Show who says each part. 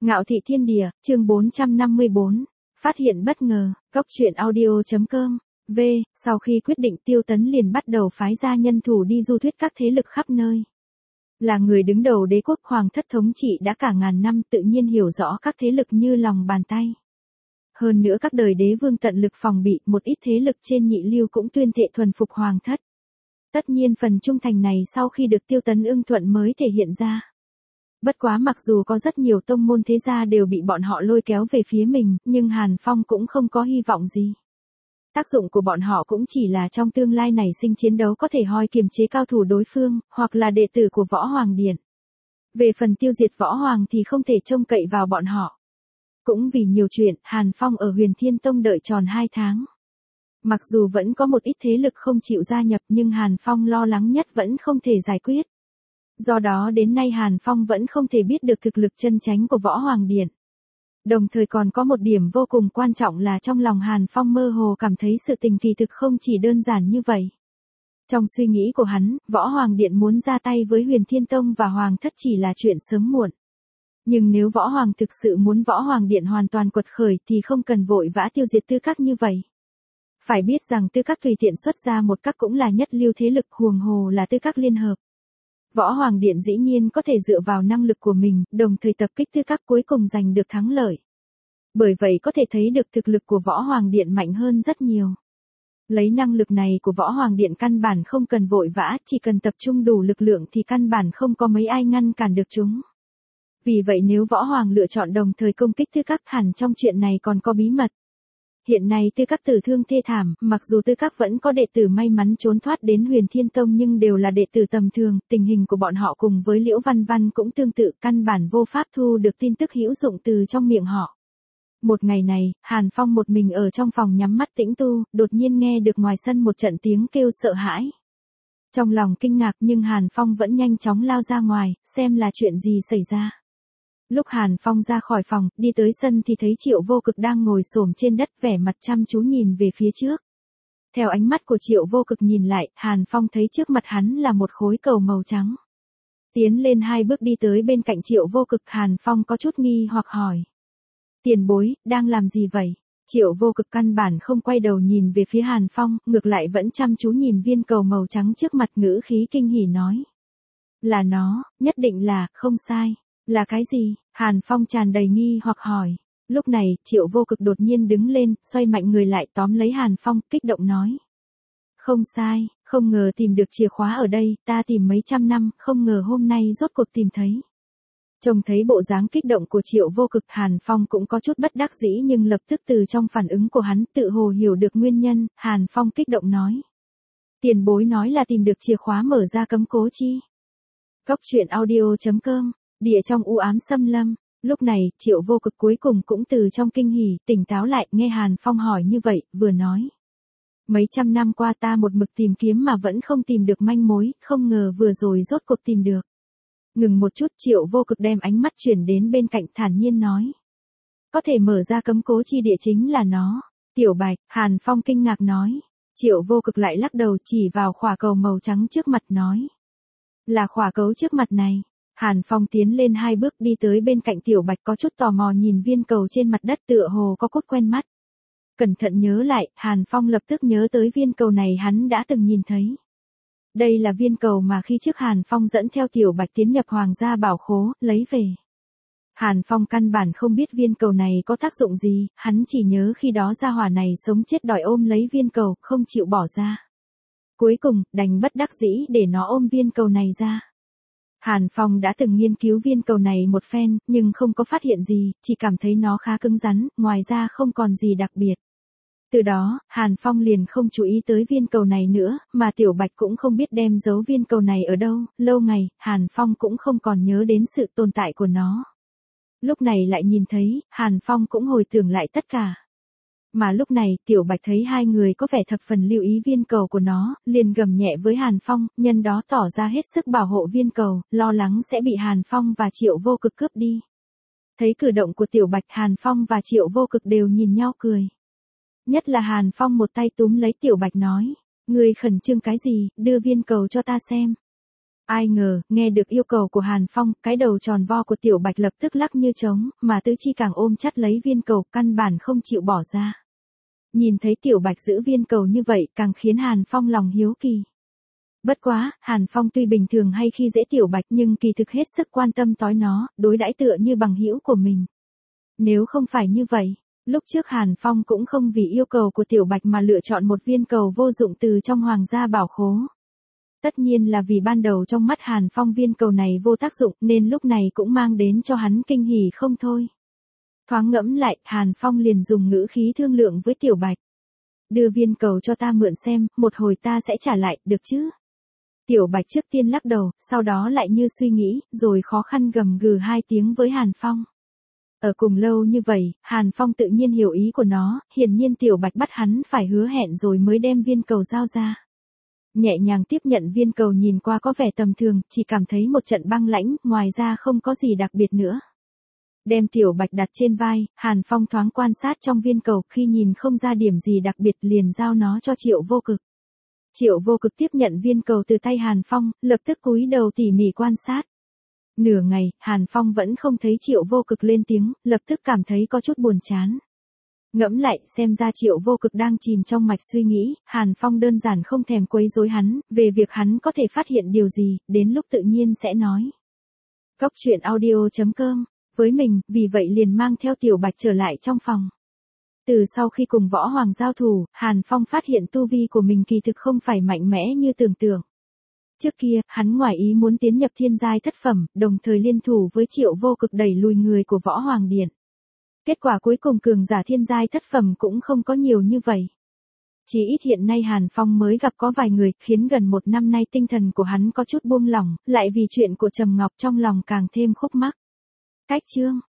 Speaker 1: Ngạo thị thiên địa, chương 454. Phát hiện bất ngờ, Cốc truyện audio.com. Sau khi quyết định Tiêu Tấn liền bắt đầu phái ra nhân thủ đi du thuyết các thế lực khắp nơi. Là người đứng đầu đế quốc hoàng thất thống trị đã cả ngàn năm tự nhiên hiểu rõ các thế lực như lòng bàn tay. Hơn nữa các đời đế vương tận lực phòng bị, một ít thế lực trên nhị lưu cũng tuyên thệ thuần phục hoàng thất. Tất nhiên phần trung thành này sau khi được Tiêu Tấn ưng thuận mới thể hiện ra. Bất quá mặc dù có rất nhiều tông môn thế gia đều bị bọn họ lôi kéo về phía mình, nhưng Hàn Phong cũng không có hy vọng gì. Tác dụng của bọn họ cũng chỉ là trong tương lai nảy sinh chiến đấu có thể hoi kiềm chế cao thủ đối phương, hoặc là đệ tử của Võ Hoàng Điện. Về phần tiêu diệt Võ Hoàng thì không thể trông cậy vào bọn họ. Cũng vì nhiều chuyện, Hàn Phong ở Huyền Thiên Tông đợi tròn 2 tháng. Mặc dù vẫn có một ít thế lực không chịu gia nhập nhưng Hàn Phong lo lắng nhất vẫn không thể giải quyết. Do đó đến nay Hàn Phong vẫn không thể biết được thực lực chân chánh của Võ Hoàng Điện. Đồng thời còn có một điểm vô cùng quan trọng là trong lòng Hàn Phong mơ hồ cảm thấy sự tình kỳ thực không chỉ đơn giản như vậy. Trong suy nghĩ của hắn, Võ Hoàng Điện muốn ra tay với Huyền Thiên Tông và Hoàng thất chỉ là chuyện sớm muộn. Nhưng nếu Võ Hoàng thực sự muốn Võ Hoàng Điện hoàn toàn quật khởi thì không cần vội vã tiêu diệt tư các như vậy. Phải biết rằng tư các tùy tiện xuất ra một các cũng là nhất lưu thế lực, huống hồ là tư các liên hợp. Võ Hoàng Điện dĩ nhiên có thể dựa vào năng lực của mình, đồng thời tập kích tư các cuối cùng giành được thắng lợi. Bởi vậy có thể thấy được thực lực của Võ Hoàng Điện mạnh hơn rất nhiều. Lấy năng lực này của Võ Hoàng Điện căn bản không cần vội vã, chỉ cần tập trung đủ lực lượng thì căn bản không có mấy ai ngăn cản được chúng. Vì vậy nếu Võ Hoàng lựa chọn đồng thời công kích tư các hẳn trong chuyện này còn có bí mật. Hiện nay tư các tử thương thê thảm, mặc dù tư các vẫn có đệ tử may mắn trốn thoát đến Huyền Thiên Tông nhưng đều là đệ tử tầm thường, tình hình của bọn họ cùng với Liễu Văn Văn cũng tương tự, căn bản vô pháp thu được tin tức hữu dụng từ trong miệng họ. Một ngày này, Hàn Phong một mình ở trong phòng nhắm mắt tĩnh tu, đột nhiên nghe được ngoài sân một trận tiếng kêu sợ hãi. Trong lòng kinh ngạc nhưng Hàn Phong vẫn nhanh chóng lao ra ngoài, xem là chuyện gì xảy ra. Lúc Hàn Phong ra khỏi phòng, đi tới sân thì thấy Triệu Vô Cực đang ngồi xổm trên đất vẻ mặt chăm chú nhìn về phía trước. Theo ánh mắt của Triệu Vô Cực nhìn lại, Hàn Phong thấy trước mặt hắn là một khối cầu màu trắng. Tiến lên 2 bước đi tới bên cạnh Triệu Vô Cực, Hàn Phong có chút nghi hoặc hỏi. Tiền bối, đang làm gì vậy? Triệu Vô Cực căn bản không quay đầu nhìn về phía Hàn Phong, ngược lại vẫn chăm chú nhìn viên cầu màu trắng trước mặt, ngữ khí kinh hỉ nói. Là nó, nhất định là, không sai. Là cái gì? Hàn Phong tràn đầy nghi hoặc hỏi. Lúc này, Triệu Vô Cực đột nhiên đứng lên, xoay mạnh người lại tóm lấy Hàn Phong, kích động nói. Không sai, không ngờ tìm được chìa khóa ở đây, ta tìm mấy trăm năm, không ngờ hôm nay rốt cuộc tìm thấy. Trông thấy bộ dáng kích động của Triệu Vô Cực, Hàn Phong cũng có chút bất đắc dĩ nhưng lập tức từ trong phản ứng của hắn tự hồ hiểu được nguyên nhân, Hàn Phong kích động nói. Tiền bối nói là tìm được chìa khóa mở ra cấm cố chi. Cốc truyện audio.com. Địa trong u ám xâm lâm, lúc này, Triệu Vô Cực cuối cùng cũng từ trong kinh hỉ, tỉnh táo lại, nghe Hàn Phong hỏi như vậy, vừa nói. Mấy trăm năm qua ta một mực tìm kiếm mà vẫn không tìm được manh mối, không ngờ vừa rồi rốt cuộc tìm được. Ngừng một chút, Triệu Vô Cực đem ánh mắt chuyển đến bên cạnh, thản nhiên nói. Có thể mở ra cấm cố chi địa chính là nó. Tiểu Bạch, Hàn Phong kinh ngạc nói. Triệu Vô Cực lại lắc đầu chỉ vào khỏa cầu màu trắng trước mặt nói. Là khỏa cấu trước mặt này. Hàn Phong tiến lên 2 bước đi tới bên cạnh Tiểu Bạch, có chút tò mò nhìn viên cầu trên mặt đất, tựa hồ có cốt quen mắt. Cẩn thận nhớ lại, Hàn Phong lập tức nhớ tới viên cầu này hắn đã từng nhìn thấy. Đây là viên cầu mà khi trước Hàn Phong dẫn theo Tiểu Bạch tiến nhập Hoàng gia bảo khố, lấy về. Hàn Phong căn bản không biết viên cầu này có tác dụng gì, hắn chỉ nhớ khi đó gia hỏa này sống chết đòi ôm lấy viên cầu, không chịu bỏ ra. Cuối cùng, đành bất đắc dĩ để nó ôm viên cầu này ra. Hàn Phong đã từng nghiên cứu viên cầu này một phen, nhưng không có phát hiện gì, chỉ cảm thấy nó khá cứng rắn, ngoài ra không còn gì đặc biệt. Từ đó, Hàn Phong liền không chú ý tới viên cầu này nữa, mà Tiểu Bạch cũng không biết đem giấu viên cầu này ở đâu, lâu ngày, Hàn Phong cũng không còn nhớ đến sự tồn tại của nó. Lúc này lại nhìn thấy, Hàn Phong cũng hồi tưởng lại tất cả. Mà lúc này, Tiểu Bạch thấy hai người có vẻ thập phần lưu ý viên cầu của nó, liền gầm nhẹ với Hàn Phong, nhân đó tỏ ra hết sức bảo hộ viên cầu, lo lắng sẽ bị Hàn Phong và Triệu Vô Cực cướp đi. Thấy cử động của Tiểu Bạch, Hàn Phong và Triệu Vô Cực đều nhìn nhau cười. Nhất là Hàn Phong một tay túm lấy Tiểu Bạch nói, ngươi khẩn trương cái gì, đưa viên cầu cho ta xem. Ai ngờ, nghe được yêu cầu của Hàn Phong, cái đầu tròn vo của Tiểu Bạch lập tức lắc như trống, mà tứ chi càng ôm chặt lấy viên cầu, căn bản không chịu bỏ ra. Nhìn thấy Tiểu Bạch giữ viên cầu như vậy, càng khiến Hàn Phong lòng hiếu kỳ. Bất quá, Hàn Phong tuy bình thường hay khi dễ Tiểu Bạch nhưng kỳ thực hết sức quan tâm tới nó, đối đãi tựa như bằng hữu của mình. Nếu không phải như vậy, lúc trước Hàn Phong cũng không vì yêu cầu của Tiểu Bạch mà lựa chọn một viên cầu vô dụng từ trong hoàng gia bảo khố. Tất nhiên là vì ban đầu trong mắt Hàn Phong viên cầu này vô tác dụng nên lúc này cũng mang đến cho hắn kinh hỉ không thôi. Thoáng ngẫm lại, Hàn Phong liền dùng ngữ khí thương lượng với Tiểu Bạch. Đưa viên cầu cho ta mượn xem, một hồi ta sẽ trả lại, được chứ? Tiểu Bạch trước tiên lắc đầu, sau đó lại như suy nghĩ, rồi khó khăn gầm gừ 2 tiếng với Hàn Phong. Ở cùng lâu như vậy, Hàn Phong tự nhiên hiểu ý của nó, hiển nhiên Tiểu Bạch bắt hắn phải hứa hẹn rồi mới đem viên cầu giao ra. Nhẹ nhàng tiếp nhận viên cầu nhìn qua có vẻ tầm thường, chỉ cảm thấy một trận băng lãnh, ngoài ra không có gì đặc biệt nữa. Đem Tiểu Bạch đặt trên vai, Hàn Phong thoáng quan sát trong viên cầu, khi nhìn không ra điểm gì đặc biệt liền giao nó cho Triệu Vô Cực. Triệu Vô Cực tiếp nhận viên cầu từ tay Hàn Phong, lập tức cúi đầu tỉ mỉ quan sát. Nửa ngày, Hàn Phong vẫn không thấy Triệu Vô Cực lên tiếng, lập tức cảm thấy có chút buồn chán. Ngẫm lại, xem ra Triệu Vô Cực đang chìm trong mạch suy nghĩ, Hàn Phong đơn giản không thèm quấy rối hắn, về việc hắn có thể phát hiện điều gì, đến lúc tự nhiên sẽ nói. Cốc truyện audio.com, với mình, vì vậy liền mang theo Tiểu Bạch trở lại trong phòng. Từ sau khi cùng Võ Hoàng giao thủ, Hàn Phong phát hiện tu vi của mình kỳ thực không phải mạnh mẽ như tưởng tượng. Trước kia, hắn ngoài ý muốn tiến nhập thiên giai thất phẩm, đồng thời liên thủ với Triệu Vô Cực đẩy lùi người của Võ Hoàng Điện. Kết quả cuối cùng cường giả thiên giai thất phẩm cũng không có nhiều như vậy. Chỉ ít hiện nay Hàn Phong mới gặp có vài người, khiến gần 1 năm nay tinh thần của hắn có chút buông lỏng, lại vì chuyện của Trầm Ngọc trong lòng càng thêm khúc mắc. Cách chương